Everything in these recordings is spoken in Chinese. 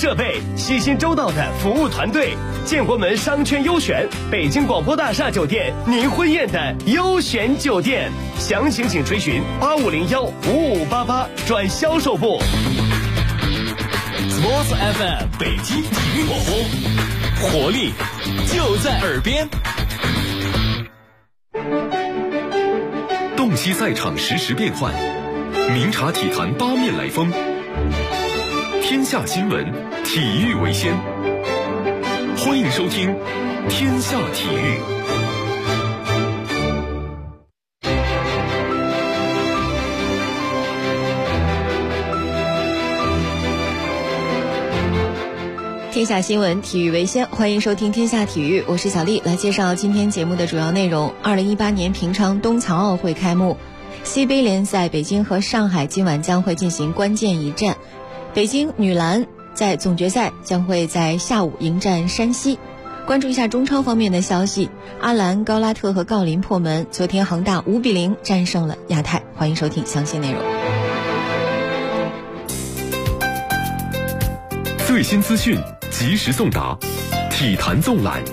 设备、细心周到的服务团队，建国门商圈优选，北京广播大厦酒店，您婚宴的优选酒店。详情请垂询8501-5588转销售部。 Sports FM 北京体育广播，活力就在耳边。 洞悉赛场实时变换，明察体坛八面来风。天下新闻，体育为先。欢迎收听《天下体育》。 天下新闻，体育为先，欢迎收听天下体育，我是小丽，来介绍今天节目的主要内容。2018年平昌冬残奥会开幕，西杯联赛北京和上海今晚将会进行关键一战。北京女篮在总决赛将会在下午迎战山西。关注一下中超方面的消息，阿兰、高拉特和郜林破门，昨天恒大5-0战胜了亚泰。欢迎收听详细内容。 最新资讯及时送达，体坛纵览。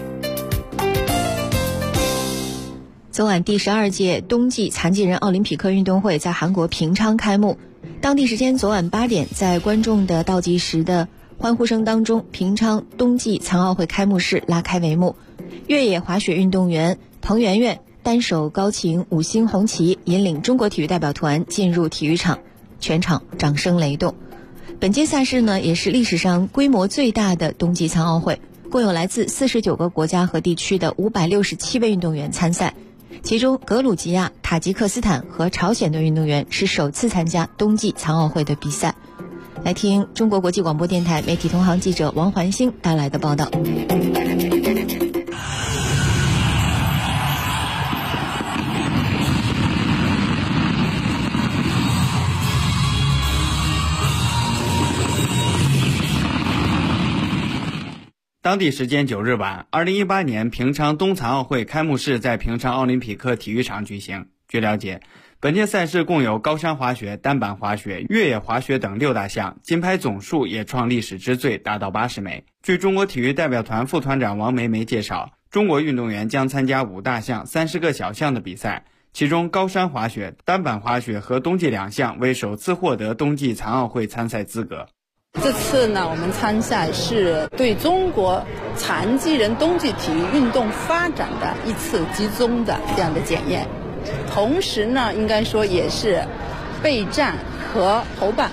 昨晚第12届冬季残疾人奥林匹克运动会在韩国平昌开幕。当地时间昨晚8点，在观众的倒计时的欢呼声当中，平昌冬季残奥会开幕式拉开帷幕。越野滑雪运动员彭媛媛单手高擎5星红旗，引领中国体育代表团进入体育场，全场掌声雷动。本届赛事呢，也是历史上规模最大的冬季残奥会，共有来自49个国家和地区的567位运动员参赛，其中格鲁吉亚、塔吉克斯坦和朝鲜的运动员是首次参加冬季残奥会的比赛。来听中国国际广播电台媒体同行记者王环星带来的报道。 当地时间9日晚，2018年平昌冬残奥会开幕式在平昌奥林匹克体育场举行。据了解，本届赛事共有高山滑雪、单板滑雪、越野滑雪等6大项，金牌总数也创历史之最，达到80枚。据中国体育代表团副团长王梅梅介绍，中国运动员将参加5大项、30个小项的比赛，其中高山滑雪、单板滑雪和冬季2项为首次获得冬季残奥会参赛资格。 这次呢，我们参赛是对中国残疾人冬季体育运动发展的一次集中的这样的检验，同时呢，应该说也是备战和筹办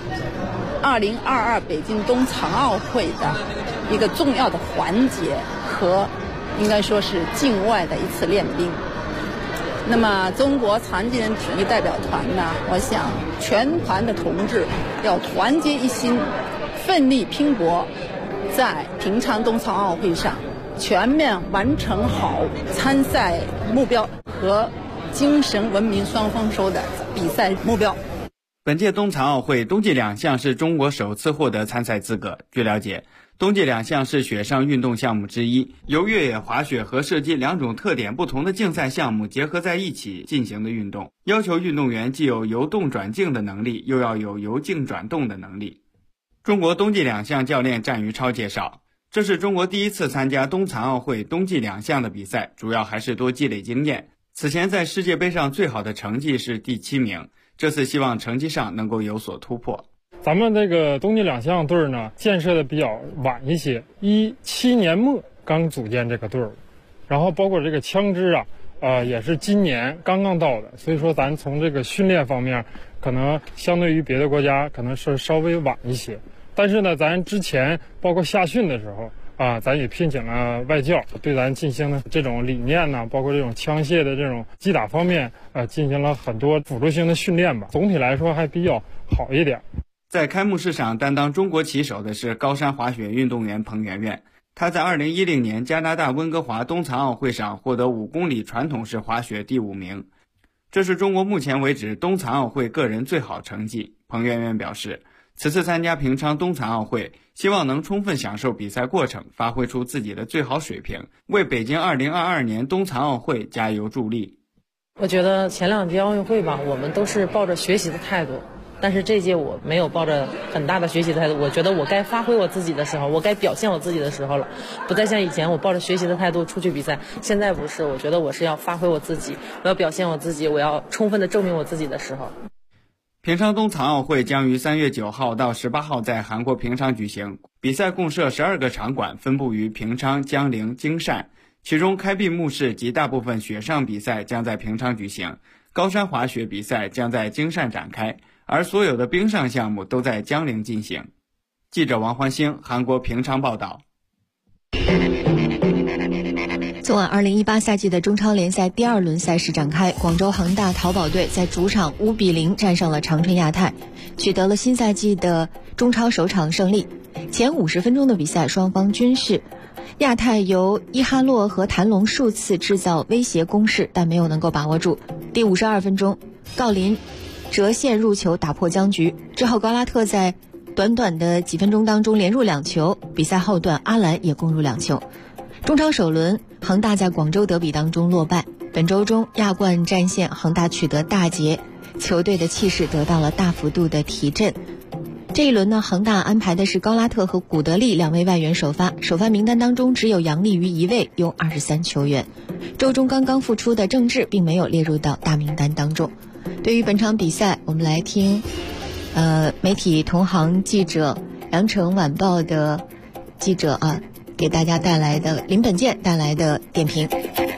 2022北京冬残奥会的一个重要的环节和应该说是境外的一次练兵。那么中国残疾人体育代表团呢，我想全团的同志要团结一心，奋力拼搏，在平昌冬残奥会上全面完成好参赛目标和精神文明双丰收的比赛目标。 本届冬残奥会冬季2项是中国首次获得参赛资格。据了解，冬季2项是雪上运动项目之一，由越野滑雪和射击2种特点不同的竞赛项目结合在一起进行的运动，要求运动员既有由动转静的能力，又要有由静转动的能力。中国冬季2项教练战于超介绍，这是中国第一次参加冬残奥会冬季2项的比赛，主要还是多积累经验。此前在世界杯上最好的成绩是第7名，这次希望成绩上能够有所突破。 咱们这个冬季2项队呢，建设的比较晚一些，17年末刚组建这个队伍，然后包括这个枪支也是今年刚刚到的，所以说咱从这个训练方面，可能相对于别的国家可能是稍微晚一些。但是呢，咱之前包括夏训的时候咱也聘请了外教，对咱进行了这种理念呢，包括这种枪械的这种击打方面进行了很多辅助性的训练吧。总体来说还比较好一点。 在开幕式上担当中国旗手的是高山滑雪运动员彭媛媛，她在2010年加拿大温哥华冬残奥会上获得5公里传统式滑雪第5名，这是中国目前为止冬残奥会个人最好成绩。彭媛媛表示，此次参加平昌冬残奥会，希望能充分享受比赛过程，发挥出自己的最好水平，为北京2022年冬残奥会加油助力。 我觉得前2届奥运会吧，我们都是抱着学习的态度， 但是这届我没有抱着很大的学习的态度，我觉得我该发挥我自己的时候，我该表现我自己的时候了，不再像以前我抱着学习的态度出去比赛，现在不是，我觉得我是要发挥我自己，我要表现我自己，我要充分的证明我自己的时候。 平昌冬残奥会将于3月9号到18号在韩国平昌举行，比赛共设12个场馆，分布于平昌、江陵、京汕，其中开闭幕式及大部分雪上比赛将在平昌举行，高山滑雪比赛将在京汕展开，而所有的冰上项目都在江陵进行。记者王焕星，韩国平昌报道。 昨晚2018赛季的中超联赛第2轮赛事展开，广州恒大淘宝队在主场5-0战胜了长春亚泰，取得了新赛季的中超首场胜利。前50分钟的比赛，双方均是亚泰由伊哈洛和谭龙数次制造威胁攻势，但没有能够把握住。第52分钟，郜林折线入球打破僵局，之后高拉特在短短的几分钟当中连入2球，比赛后段阿兰也攻入2球。中超首轮，恒大在广州德比当中落败。本周中亚冠战线，恒大取得大捷，球队的气势得到了大幅度的提振。这一轮呢，恒大安排的是高拉特和古德利2位外援首发，首发名单当中只有杨立瑜1位，拥23球员。周中刚刚复出的郑智并没有列入到大名单当中。对于本场比赛，我们来听媒体同行记者羊城晚报的记者给大家带来的林本健带来的点评。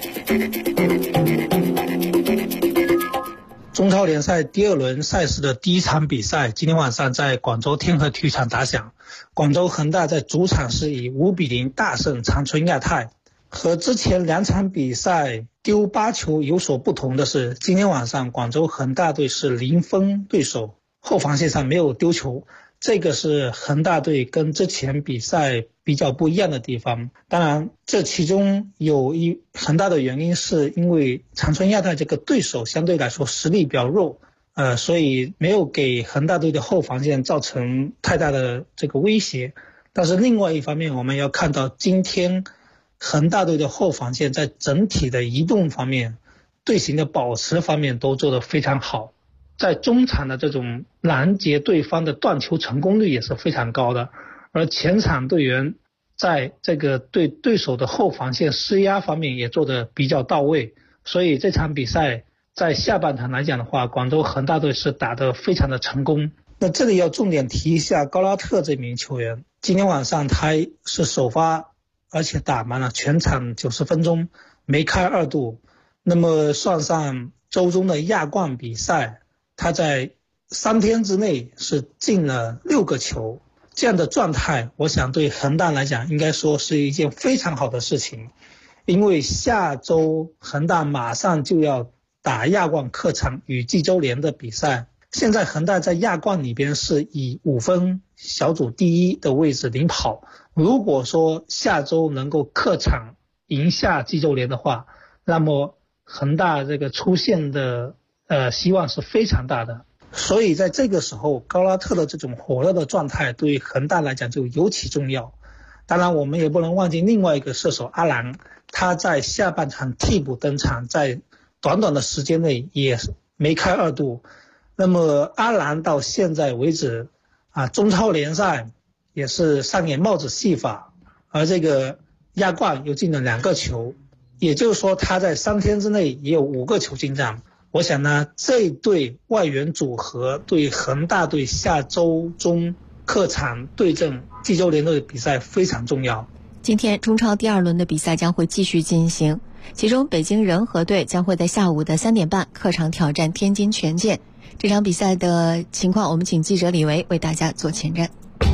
中超联赛第2轮赛事的第1场比赛今天晚上在广州天河体育场打响。广州恒大在主场是以5-0大胜长春亚泰。和之前2场比赛丢8球有所不同的是，今天晚上广州恒大队是0封对手，后防线上没有丢球，这个是恒大队跟之前比赛比较不一样的地方。当然这其中有很大的原因是因为长春亚泰这个对手相对来说实力比较弱，所以没有给恒大队的后防线造成太大的这个威胁。但是另外一方面，我们要看到今天恒大队的后防线在整体的移动方面、队形的保持方面都做得非常好，在中场的这种拦截对方的断球成功率也是非常高的，而前场队员在这个对对手的后防线施压方面也做得比较到位，所以这场比赛在下半场来讲的话，广州恒大队是打得非常的成功。那这里要重点提一下高拉特这名球员，今天晚上他是首发，而且打满了全场90分钟，梅开2度。那么算上周中的亚冠比赛，他在3天之内是进了6个球，这样的状态我想对恒大来讲应该说是一件非常好的事情。因为下周恒大马上就要打亚冠客场与济州联的比赛，现在恒大在亚冠里边是以5分小组第1的位置领跑，如果说下周能够客场赢下济州联的话，那么恒大这个出现的希望是非常大的。所以在这个时候，高拉特的这种火热的状态对恒大来讲就尤其重要。当然我们也不能忘记另外一个射手阿兰，他在下半场替补登场，在短短的时间内也梅开2度。那么阿兰到现在为止中超联赛也是上演帽子戏法，而这个亚冠又进了2个球，也就是说他在3天之内也有5个球进账。我想呢，这对外援组合对恒大队下周中客场对阵济州联队的比赛非常重要。 今天中超第2轮的比赛将会继续进行，其中北京人和队将会在下午的3点半客场挑战天津权健。这场比赛的情况，我们请记者李维为大家做前瞻。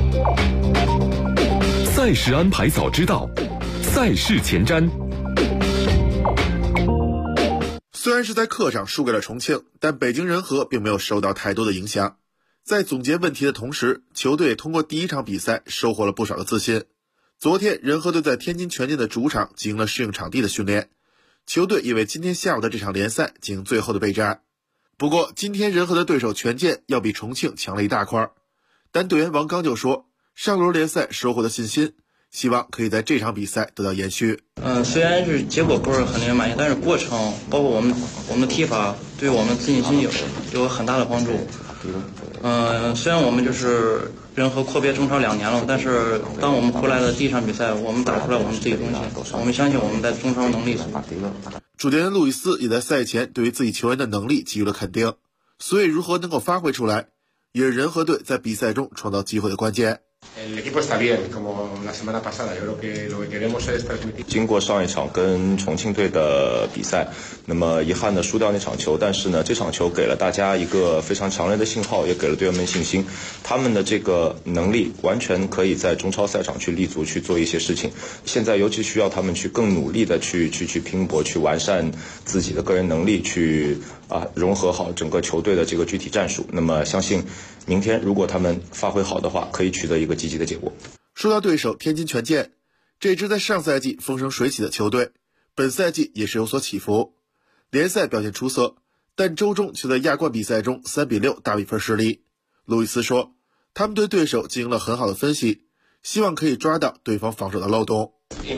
赛事安排早知道，赛事前瞻。 虽然是在客场输给了重庆，但北京人和并没有受到太多的影响。在总结问题的同时，球队通过第1场比赛收获了不少的自信。昨天人和队在天津权健的主场进行了适应场地的训练，球队也为今天下午的这场联赛进行最后的备战。不过今天人和的对手权健要比重庆强了一大块，但队员王刚就说，上轮联赛收获的信心希望可以在这场比赛得到延续。 虽然是结果不是很令人满意，但是过程包括我们的踢法对我们自信心有很大的帮助。虽然我们就是人和阔别中超2年了，但是当我们回来的第一场比赛，我们打出来我们自己的东西，我们相信我们在中超能力。 主教练路易斯也在赛前对于自己球员的能力给予了肯定，所以如何能够发挥出来，也是人和队在比赛中创造机会的关键。 经过上一场跟重庆队的比赛，那么遗憾的输掉那场球，但是呢，这场球给了大家一个非常强烈的信号，也给了队员们信心。他们的这个能力完全可以在中超赛场去立足，去做一些事情。现在尤其需要他们去更努力的去拼搏，去完善自己的个人能力，去融合好整个球队的这个具体战术。那么相信明天如果他们发挥好的话，可以取得一个积极的结果。 说到对手天津权健，这支在上赛季风生水起的球队，本赛季也是有所起伏。联赛表现出色，但周中却在亚冠比赛中3-6大比分失利。路易斯说，他们对对手进行了很好的分析，希望可以抓到对方防守的漏洞。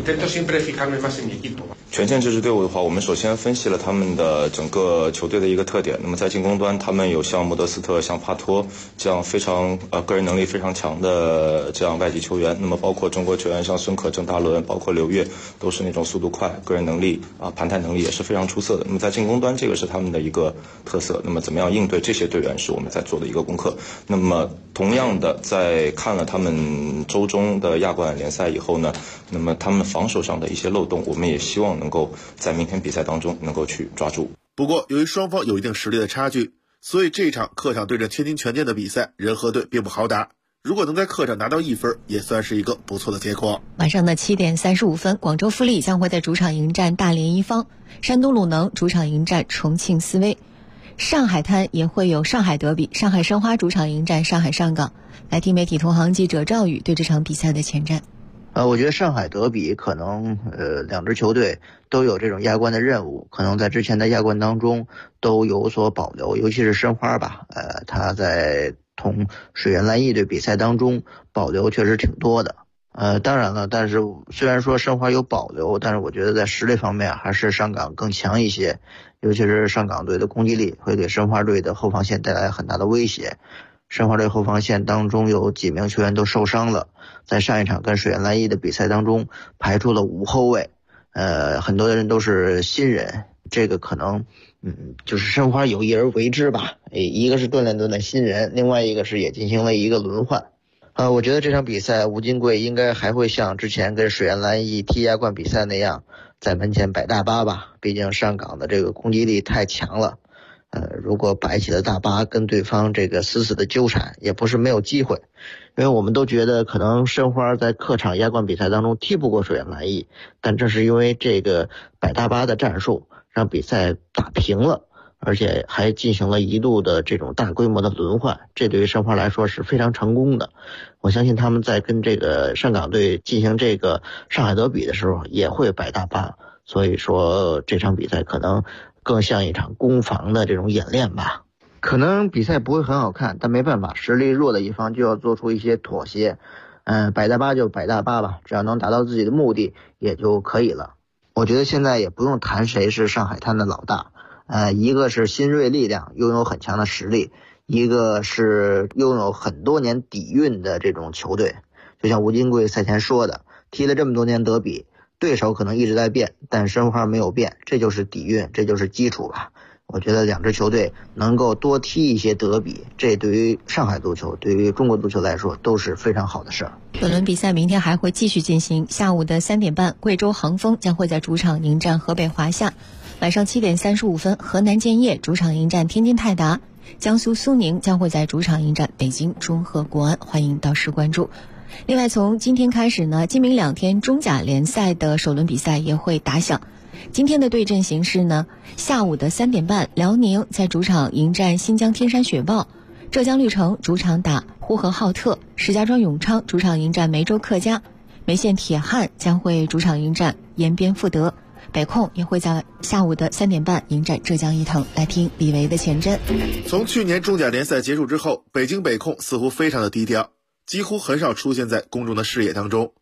权健这支队伍的话，我们首先分析了他们的整个球队的一个特点。那么在进攻端，他们有像莫德斯特、像帕托这样非常个人能力非常强的这样外籍球员。那么包括中国球员像孙可、郑大伦，包括刘越，都是那种速度快、个人能力盘带能力也是非常出色的。那么在进攻端，这个是他们的一个特色。那么怎么样应对这些队员，是我们在做的一个功课。那么同样的，在看了他们周中的亚冠联赛以后呢，那么他们防守上的一些漏洞，我们也希望能够在明天比赛当中能够去抓住。 不过由于双方有一定实力的差距，所以这场客场对阵天津权健的比赛，人和队并不好打。如果能在客场拿到1分，也算是一个不错的结果。 晚上的7点35分，广州富力将会在主场迎战大连一方，山东鲁能主场迎战重庆斯威，上海滩也会有上海德比，上海申花主场迎战上海上港。来听媒体同行记者赵宇对这场比赛的前瞻。 我觉得上海德比可能两支球队都有这种亚冠的任务，可能在之前的亚冠当中都有所保留，尤其是申花吧，他在同水原蓝翼队比赛当中保留确实挺多的。当然了，但是虽然说申花有保留，但是我觉得在实力方面还是上港更强一些，尤其是上港队的攻击力会给申花队的后防线带来很大的威胁。申花队后防线当中有几名球员都受伤了，在上一场跟水原蓝翼的比赛当中排出了5后卫，很多人都是新人，这个可能就是申花有意而为之吧，一个是锻炼新人，另外一个是也进行了一个轮换。我觉得这场比赛吴金贵应该还会像之前跟水原蓝翼踢亚冠比赛那样在门前摆大巴吧，毕竟上港的这个攻击力太强了。如果摆起了大巴跟对方这个死死的纠缠，也不是没有机会。因为我们都觉得可能申花在客场亚冠比赛当中踢不过水原蓝翼，但这是因为这个摆大巴的战术让比赛打平了，而且还进行了一度的这种大规模的轮换，这对于申花来说是非常成功的。我相信他们在跟这个上港队进行这个上海德比的时候也会摆大巴，所以说这场比赛可能更像一场攻防的这种演练吧。可能比赛不会很好看，但没办法，实力弱的一方就要做出一些妥协。摆大巴就摆大巴吧，只要能达到自己的目的也就可以了。我觉得现在也不用谈谁是上海滩的老大，一个是新锐力量，拥有很强的实力，一个是拥有很多年底蕴的这种球队。就像吴金贵赛前说的，踢了这么多年德比，对手可能一直在变，但申花没有变，这就是底蕴，这就是基础吧。我觉得两支球队能够多踢一些德比，这对于上海足球，对于中国足球来说都是非常好的事儿。 本轮比赛明天还会继续进行，下午的3点半，贵州杭丰将会在主场迎战河北华夏；晚上7点35分，河南建业主场迎战天津泰达；江苏苏宁将会在主场迎战北京中赫国安。欢迎到时关注。另外，从今天开始呢，今明2天中甲联赛的首轮比赛也会打响。今天的对阵形势呢，下午的3点半，辽宁在主场迎战新疆天山雪豹，浙江绿城主场打呼和浩特，石家庄永昌主场迎战梅州客家，梅县铁汉将会主场迎战延边富德，北控也会在下午的3点半迎战浙江伊藤。来听李维的前瞻。 从去年中甲联赛结束之后，北京北控似乎非常的低调，几乎很少出现在公众的视野当中。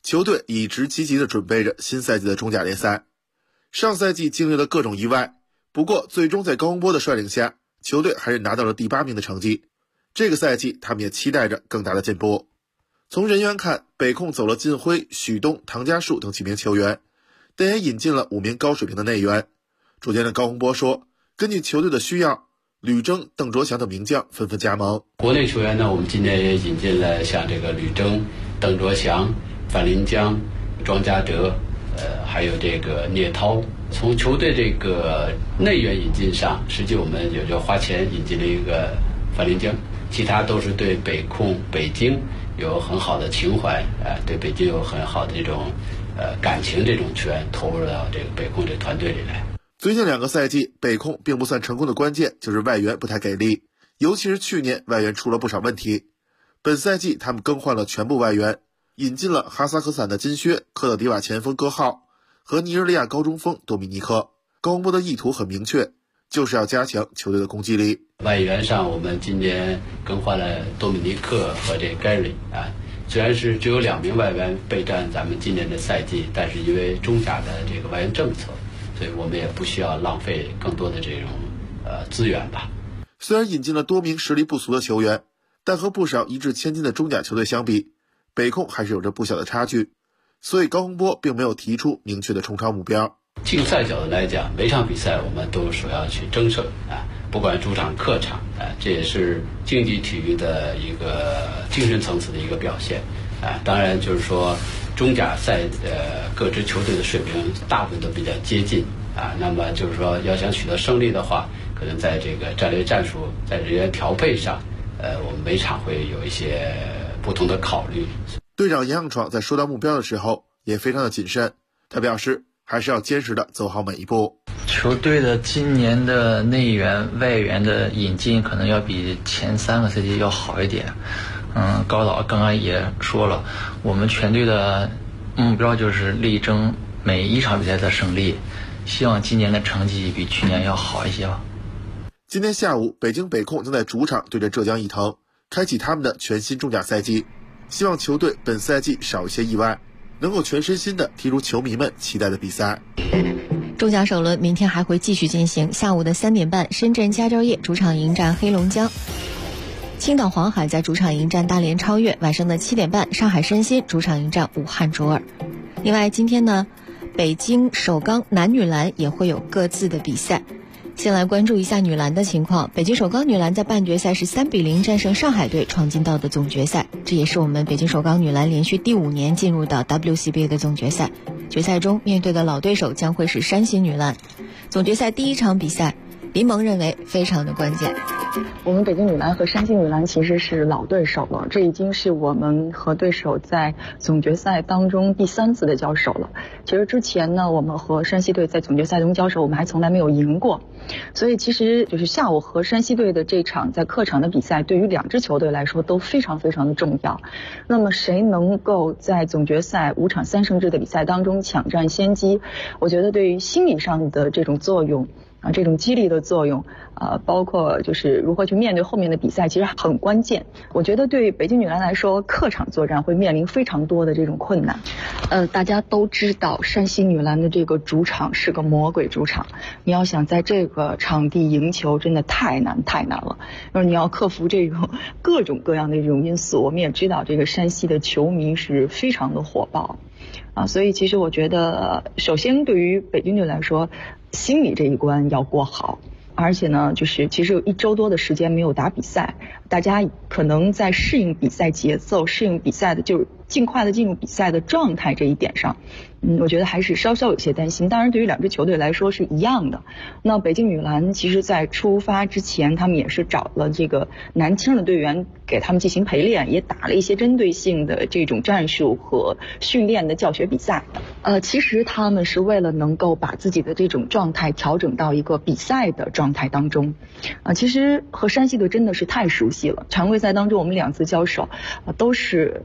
球队一直积极地准备着新赛季的中甲联赛。上赛季经历了各种意外，不过最终在高洪波的率领下，球队还是拿到了第8名的成绩。这个赛季他们也期待着更大的进步。从人员看，北控走了靳辉、许东、唐家树等几名球员，但也引进了5名高水平的内援。主教练高洪波说，根据球队的需要，吕征、邓卓翔等名将纷纷加盟。 国内球员呢，我们今年也引进了像这个吕征、邓卓翔、范林江、庄家德，还有这个聂涛。从球队这个内援引进上，实际我们也就花钱引进了一个范林江，其他都是对北控、北京有很好的情怀，对北京有很好的这种感情，这种球员投入到这个北控这个团队里来。 最近2个赛季，北控并不算成功的关键就是外援不太给力，尤其是去年外援出了不少问题。本赛季他们更换了全部外援，引进了哈萨克斯坦的金靴、科特迪瓦前锋戈浩和尼日利亚高中锋多米尼克。高洪波的意图很明确，就是要加强球队的攻击力。 外援上，我们今年更换了多米尼克和这 Gary 虽然是只有2名外援备战咱们今年的赛季，但是因为中甲的这个外援政策，所以我们也不需要浪费更多的这种资源吧。 虽然引进了多名实力不俗的球员，但和不少一掷千金的中甲球队相比，北控还是有着不小的差距。所以高洪波并没有提出明确的冲超目标。 竞赛角度来讲，每场比赛我们都首要去争胜不管主场客场这也是竞技体育的一个精神层次的一个表现当然就是说中甲赛各支球队的水平大部分都比较接近那么就是说要想取得胜利的话，可能在这个战略战术在人员调配上我们每场会有一些不同的考虑。 队长杨向闯在说到目标的时候也非常的谨慎，他表示还是要坚实的走好每一步。 球队的今年的内援外援的引进可能要比前3个赛季要好一点。高导刚刚也说了，我们全队的目标就是力争每一场比赛的胜利，希望今年的成绩比去年要好一些吧。 今天下午，北京北控将在主场对阵浙江毅腾，开启他们的全新中甲赛季。希望球队本赛季少一些意外，能够全身心的踢出球迷们期待的比赛。 中甲首轮明天还会继续进行，下午的3点半，深圳佳兆业主场迎战黑龙江，青岛黄海在主场迎战大连超越，晚上的7点半，上海申鑫主场迎战武汉卓尔。另外今天呢，北京首钢男女篮也会有各自的比赛。先来关注一下女篮的情况。北京首钢女篮在半决赛是3-0战胜上海队，闯进到的总决赛，这也是我们北京首钢女篮连续第5年进入到 WCBA 的总决赛。决赛中面对的老对手将会是山西女篮。总决赛第1场比赛，林萌认为非常的关键。 我们北京女篮和山西女篮其实是老对手了，这已经是我们和对手在总决赛当中第3次的交手了。其实之前呢，我们和山西队在总决赛中交手，我们还从来没有赢过。所以其实就是下午和山西队的这场在客场的比赛，对于2支球队来说都非常非常的重要。那么谁能够在总决赛5场3胜制的比赛当中抢占先机，我觉得对于心理上的这种作用这种激励的作用包括就是如何去面对后面的比赛，其实很关键。我觉得对北京女篮来说，客场作战会面临非常多的这种困难。大家都知道山西女篮的这个主场是个魔鬼主场，你要想在这个场地赢球真的太难了。你要克服这种各种各样的这种因素。我们也知道这个山西的球迷是非常的火爆所以其实我觉得首先对于北京队来说，心理这一关要过好。而且呢，就是其实有1周多的时间没有打比赛，大家可能在适应比赛节奏、适应比赛的就是尽快的进入比赛的状态这一点上，我觉得还是稍稍有些担心。当然对于2支球队来说是一样的。那北京女篮其实在出发之前，他们也是找了这个男青的队员给他们进行陪练，也打了一些针对性的这种战术和训练的教学比赛。其实他们是为了能够把自己的这种状态调整到一个比赛的状态当中。其实和山西队真的是太熟悉了，常规赛当中我们2次交手都是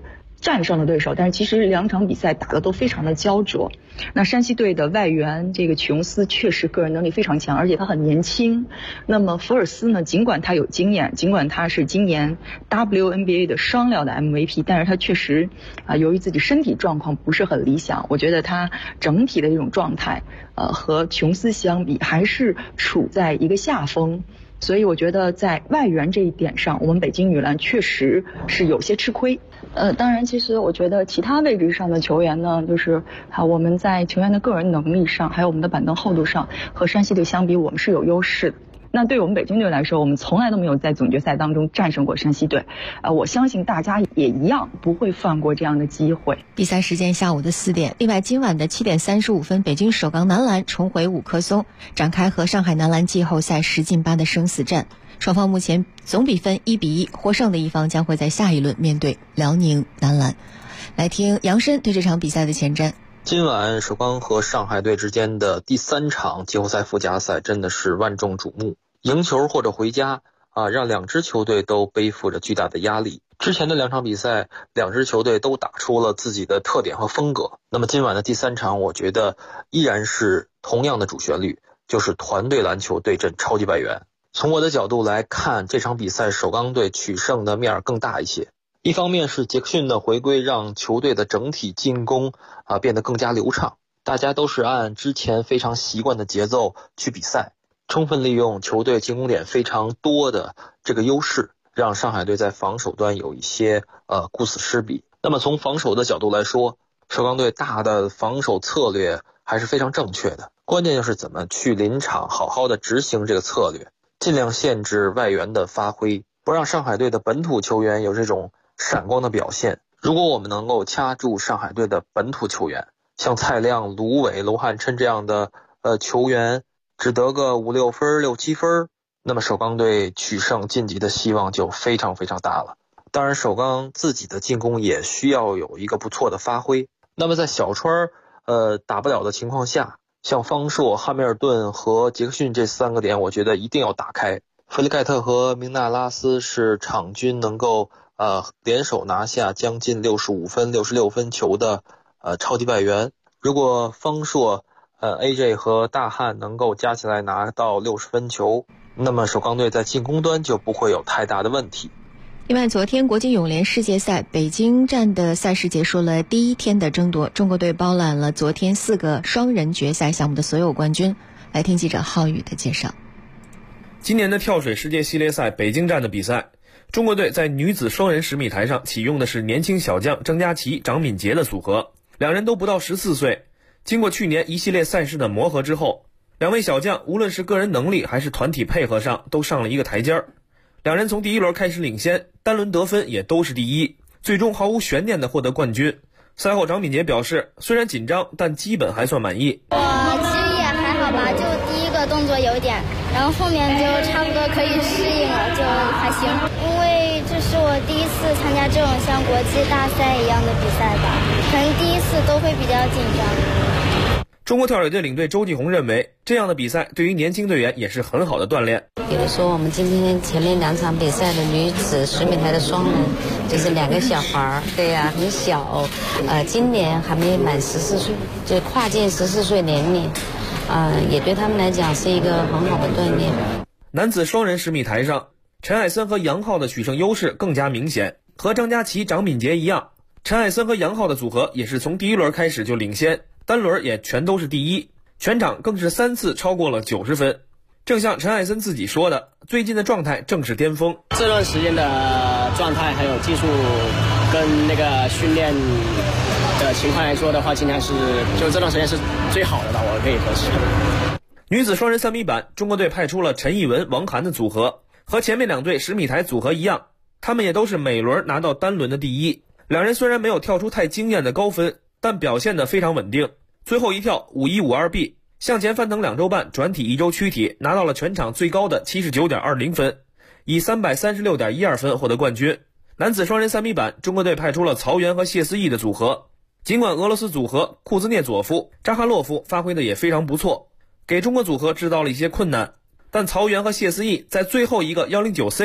战胜了对手，但是其实2场比赛打得都非常的焦灼。那山西队的外援这个琼斯确实个人能力非常强，而且他很年轻。那么福尔斯呢，尽管他有经验，尽管他是今年 WNBA 的双料的 MVP， 但是他确实由于自己身体状况不是很理想，我觉得他整体的这种状态和琼斯相比还是处在一个下风。所以我觉得在外援这一点上，我们北京女篮确实是有些吃亏。当然，其实我觉得其他位置上的球员呢，就是我们在球员的个人能力上，还有我们的板凳厚度上，和山西队相比，我们是有优势的。那对我们北京队来说，我们从来都没有在总决赛当中战胜过山西队，我相信大家也一样不会放过这样的机会。 比赛时间下午的4点，另外今晚的7点35分，北京首钢男篮重回五棵松，展开和上海男篮季后赛10进8的生死战。双方目前总比分1-1，获胜的一方将会在下一轮面对辽宁男篮。来听杨申对这场比赛的前瞻。 今晚首钢和上海队之间的第3场季后赛附加赛真的是万众瞩目，赢球或者回家让2支球队都背负着巨大的压力。之前的2场比赛，2支球队都打出了自己的特点和风格。那么今晚的第3场，我觉得依然是同样的主旋律，就是团队篮球对阵超级外援。从我的角度来看，这场比赛首钢队取胜的面更大一些。一方面是杰克逊的回归让球队的整体进攻变得更加流畅，大家都是按之前非常习惯的节奏去比赛，充分利用球队进攻点非常多的这个优势，让上海队在防守端有一些顾此失彼。那么从防守的角度来说，首钢队大的防守策略还是非常正确的，关键就是怎么去临场好好的执行这个策略，尽量限制外援的发挥，不让上海队的本土球员有这种闪光的表现。如果我们能够掐住上海队的本土球员，像蔡亮、卢伟、娄汉琛这样的球员只得个5-6分、6-7分，那么首钢队取胜晋级的希望就非常非常大了。当然首钢自己的进攻也需要有一个不错的发挥。那么在小川打不了的情况下，像方硕、汉密尔顿和杰克逊这3个点，我觉得一定要打开。弗里盖特和明纳拉斯是场均能够联手拿下将近65分、66分球的超级外援。如果方硕、AJ 和大汉能够加起来拿到60分球，那么首钢队在进攻端就不会有太大的问题。 另外，昨天国际泳联世界赛北京站的赛事结束了第1天的争夺，中国队包揽了昨天4个双人决赛项目的所有冠军。来听记者浩宇的介绍。 今年的跳水世界系列赛北京站的比赛，中国队在女子双人10米台上启用的是年轻小将郑佳琪、张敏捷的组合，两人都不到14岁。经过去年一系列赛事的磨合之后，两位小将无论是个人能力还是团体配合上都上了一个台阶儿。两人从第1轮开始领先，单轮得分也都是第1，最终毫无悬念地获得冠军。赛后张敏捷表示，虽然紧张，但基本还算满意。 我其实也还好吧，就第1个动作有点，然后后面就差不多可以适应了，就还行。因为这是我第1次参加这种像国际大赛一样的比赛吧，可能第1次都会比较紧张。 中国跳水队领队周继红认为，这样的比赛对于年轻队员也是很好的锻炼。 比如说我们今天前面2场比赛的女子10米台的双人，就是2个小孩儿，对呀，很小，今年还没满14岁，就跨进14岁年龄，也对他们来讲是一个很好的锻炼。 男子双人10米台上，陈艾森和杨昊的取胜优势更加明显，和张佳琪、张敏捷一样，陈艾森和杨昊的组合也是从第1轮开始就领先，单轮也全都是第1，全场更是3次超过了90分。正像陈艾森自己说的，最近的状态正是巅峰。 这段时间的状态还有技术跟那个训练的情况来说的话，今天就这段时间是最好的吧，我可以说是。 女子双人3米板，中国队派出了陈艺文、王涵的组合，和前面2队10米台组合一样，他们也都是每轮拿到单轮的第1。两人虽然没有跳出太惊艳的高分，但表现得非常稳定。最后一跳5152B，向前翻腾2周半，转体1周躯体，拿到了全场最高的79.20分，以336.12分获得冠军。男子双人3米板，中国队派出了曹原和谢思义的组合，尽管俄罗斯组合库兹涅佐夫、扎哈洛夫发挥的也非常不错，给中国组合制造了一些困难，但曹原和谢思义在最后一个 109C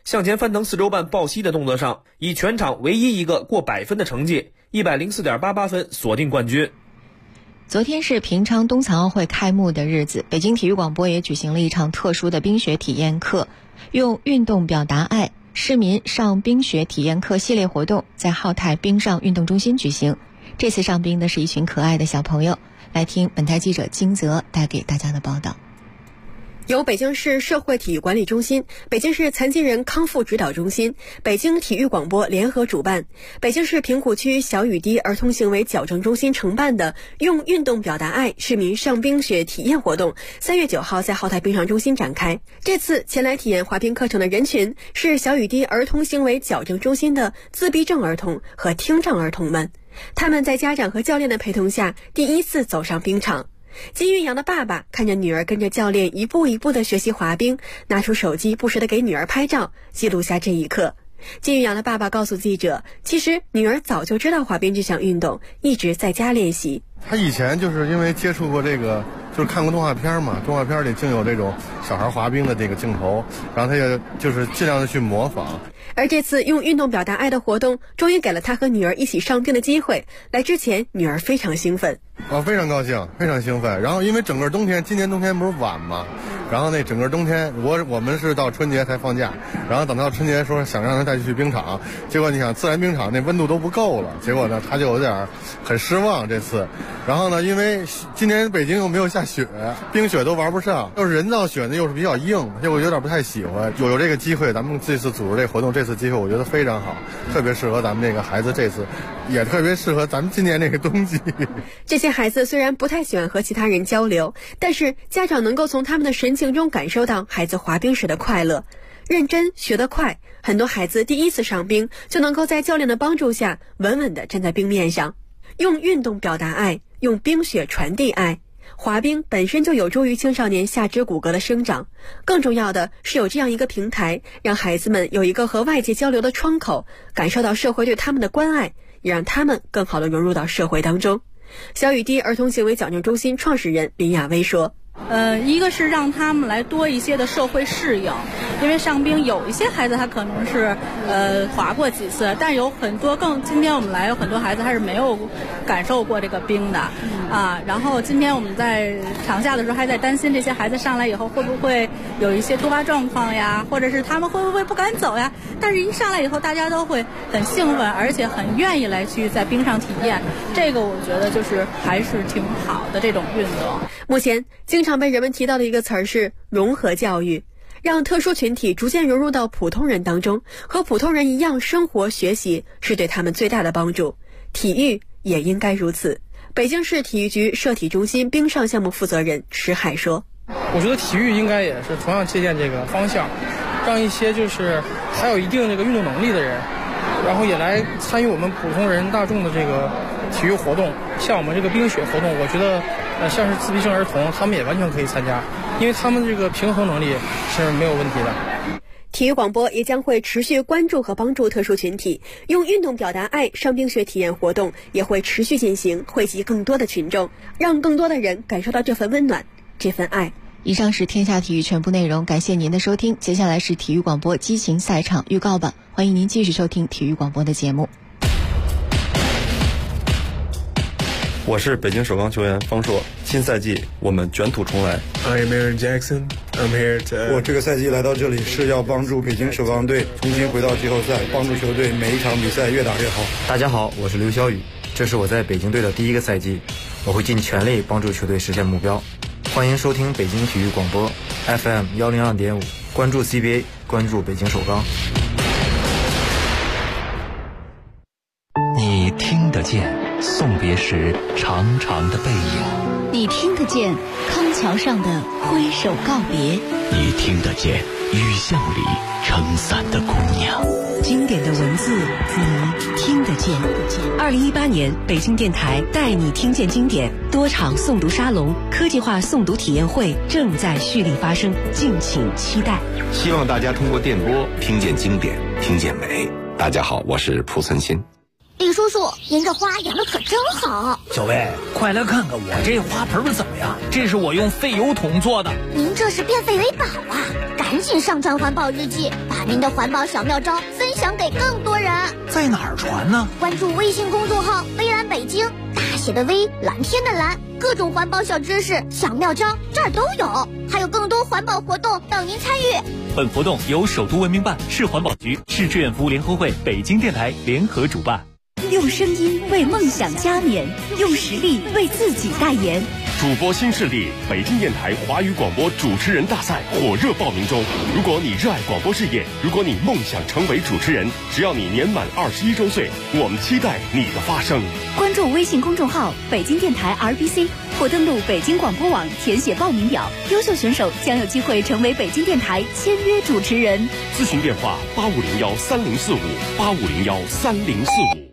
向前翻腾4周半抱膝的动作上，以全场唯一一个过100分的成绩，104.88分锁定冠军。 昨天是平昌冬残奥会开幕的日子，北京体育广播也举行了一场特殊的冰雪体验课，用运动表达爱市民上冰雪体验课系列活动在浩泰冰上运动中心举行。这次上冰的是一群可爱的小朋友，来听本台记者金泽带给大家的报道。 由北京市社会体育管理中心、北京市残疾人康复指导中心、北京体育广播联合主办，北京市平谷区小雨滴儿童行为矫正中心承办的用运动表达爱市民上冰雪体验活动，3月9号在浩泰冰上中心展开。这次前来体验滑冰课程的人群是小雨滴儿童行为矫正中心的自闭症儿童和听障儿童们，他们在家长和教练的陪同下，第一次走上冰场。金玉阳的爸爸看着女儿跟着教练一步一步地学习滑冰，拿出手机不时地给女儿拍照，记录下这一刻。金玉阳的爸爸告诉记者，其实女儿早就知道滑冰这项运动，一直在家练习。 他以前就是因为接触过这个，就是看过动画片嘛，动画片里竟有这种小孩滑冰的这个镜头，然后他也就是尽量的去模仿。 而这次用运动表达爱的活动，终于给了他和女儿一起上冰的机会。来之前，女儿非常兴奋。 非常高兴，非常兴奋。然后因为整个冬天，今年冬天不是晚嘛，然后那整个冬天，我们是到春节才放假，然后等到春节说想让他带去冰场，结果你想自然冰场那温度都不够了，结果呢他就有点很失望这次。然后呢，因为今年北京又没有下雪，冰雪都玩不上，又是人造雪呢，又是比较硬，结果有点不太喜欢。有这个机会，咱们这次组织这活动，这次机会我觉得非常好，特别适合咱们这个孩子，这次也特别适合咱们今年这个冬季。 这些孩子虽然不太喜欢和其他人交流，但是家长能够从他们的神情中感受到孩子滑冰时的快乐。认真学得快，很多孩子第一次上冰就能够在教练的帮助下稳稳地站在冰面上。用运动表达爱，用冰雪传递爱。滑冰本身就有助于青少年下肢骨骼的生长，更重要的是有这样一个平台，让孩子们有一个和外界交流的窗口，感受到社会对他们的关爱，也让他们更好地融入到社会当中。小雨滴儿童行为矫正中心创始人林亚薇说， 一个是让他们来多一些的社会适应，因为上冰有一些孩子他可能是滑过几次，但有很多今天我们来有很多孩子他是没有感受过这个冰的啊。然后今天我们在场下的时候还在担心这些孩子上来以后会不会有一些突发状况呀，或者是他们会不会不敢走呀？但是一上来以后大家都会很兴奋，而且很愿意来去在冰上体验，这个我觉得就是还是挺好的这种运动。 目前经常被人们提到的一个词儿是融合教育，让特殊群体逐渐融入到普通人当中，和普通人一样生活学习，是对他们最大的帮助。体育也应该如此。北京市体育局社体中心冰上项目负责人池海说， 我觉得体育应该也是同样借鉴这个方向，让一些就是还有一定这个运动能力的人，然后也来参与我们普通人大众的这个体育活动。像我们这个冰雪活动，我觉得像是自闭症儿童他们也完全可以参加，因为他们这个平衡能力是没有问题的。 体育广播也将会持续关注和帮助特殊群体，用运动表达爱上冰雪体验活动也会持续进行，汇集更多的群众，让更多的人感受到这份温暖，这份爱。 以上是天下体育全部内容，感谢您的收听。接下来是体育广播激情赛场预告吧，欢迎您继续收听体育广播的节目。 我是北京首钢球员方硕，新赛季我们卷土重来。 I'm Aaron Jackson. I'm here to. 我这个赛季来到这里是要帮助北京首钢队重新回到季后赛，帮助球队每一场比赛越打越好。 大家好，我是刘晓宇，这是我在北京队的第一个赛季，我会尽全力帮助球队实现目标。欢迎收听北京体育广播 FM 102.5，关注 CBA， 关注北京首钢。 你听得见送别时长长的背影， 你听得见康桥上的挥手告别， 你听得见雨巷里撑伞的姑娘。 经典的文字你听得见。2018年北京电台带你听见经典多场诵读沙龙、科技化诵读体验会正在蓄力发生，敬请期待。 希望大家通过电波听见经典，听见美。大家好，我是蒲存昕。 李叔叔，您这花养的可真好。 小薇，快来看看我这花盆怎么样？这是我用废油桶做的。 您这是变废为宝啊！赶紧上传环保日记，把您的环保小妙招分享给更多人。 在哪儿传呢？ 关注微信公众号“微蓝北京”，大写的微，蓝天的蓝，各种环保小知识、小妙招这儿都有，还有更多环保活动等您参与。 本活动由首都文明办、市环保局、市志愿服务联合会、北京电台联合主办。 用声音为梦想加冕，用实力为自己代言。 主播新势力北京电台华语广播主持人大赛火热报名中。如果你热爱广播事业，如果你梦想成为主持人，只要你年满21周岁，我们期待你的发声。 关注微信公众号北京电台 RBC 或登录北京广播网填写报名表，优秀选手将有机会成为北京电台签约主持人。 咨询电话8501304585013045。